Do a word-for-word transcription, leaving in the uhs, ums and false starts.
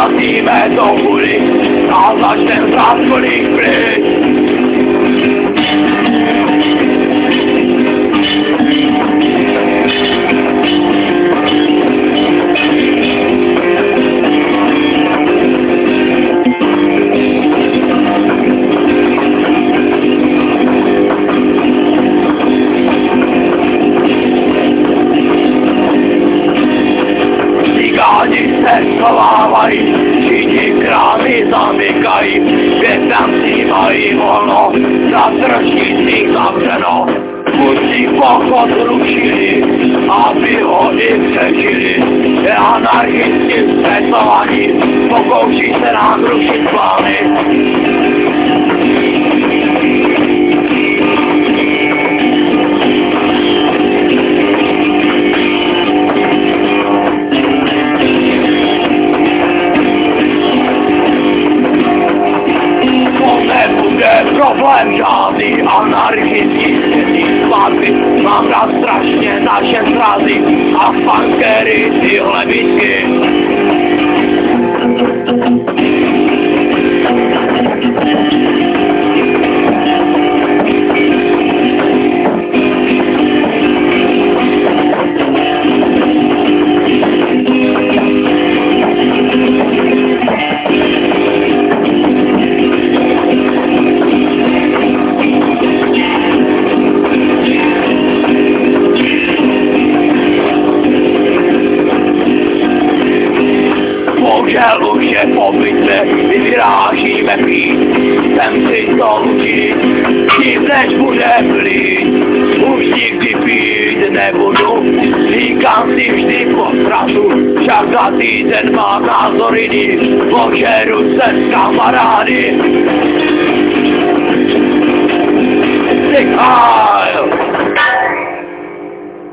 ztratíme to vůli a začnem řád plných plic. Cigáni se schovávají, všichni krámy zamykají, Větnamci mají volno, na tržnicích zavřeno. Musí pochod rušili, aby ho i přežili. Je anarchisti ztresovaní, pokouší se nám rušit plány. Problém žádný, anarchisti světí svatby, mám rád strašně naše srazy a funkery tyhle bitky. Bohužel už je po bitvě, my vyrážíme pít, jsem si to učit, tím než bude plít, už nikdy pít nebudu, říkám si vždy po ztratu, však za týden má názor jiný, požeru se s kamarády. Sick Isle!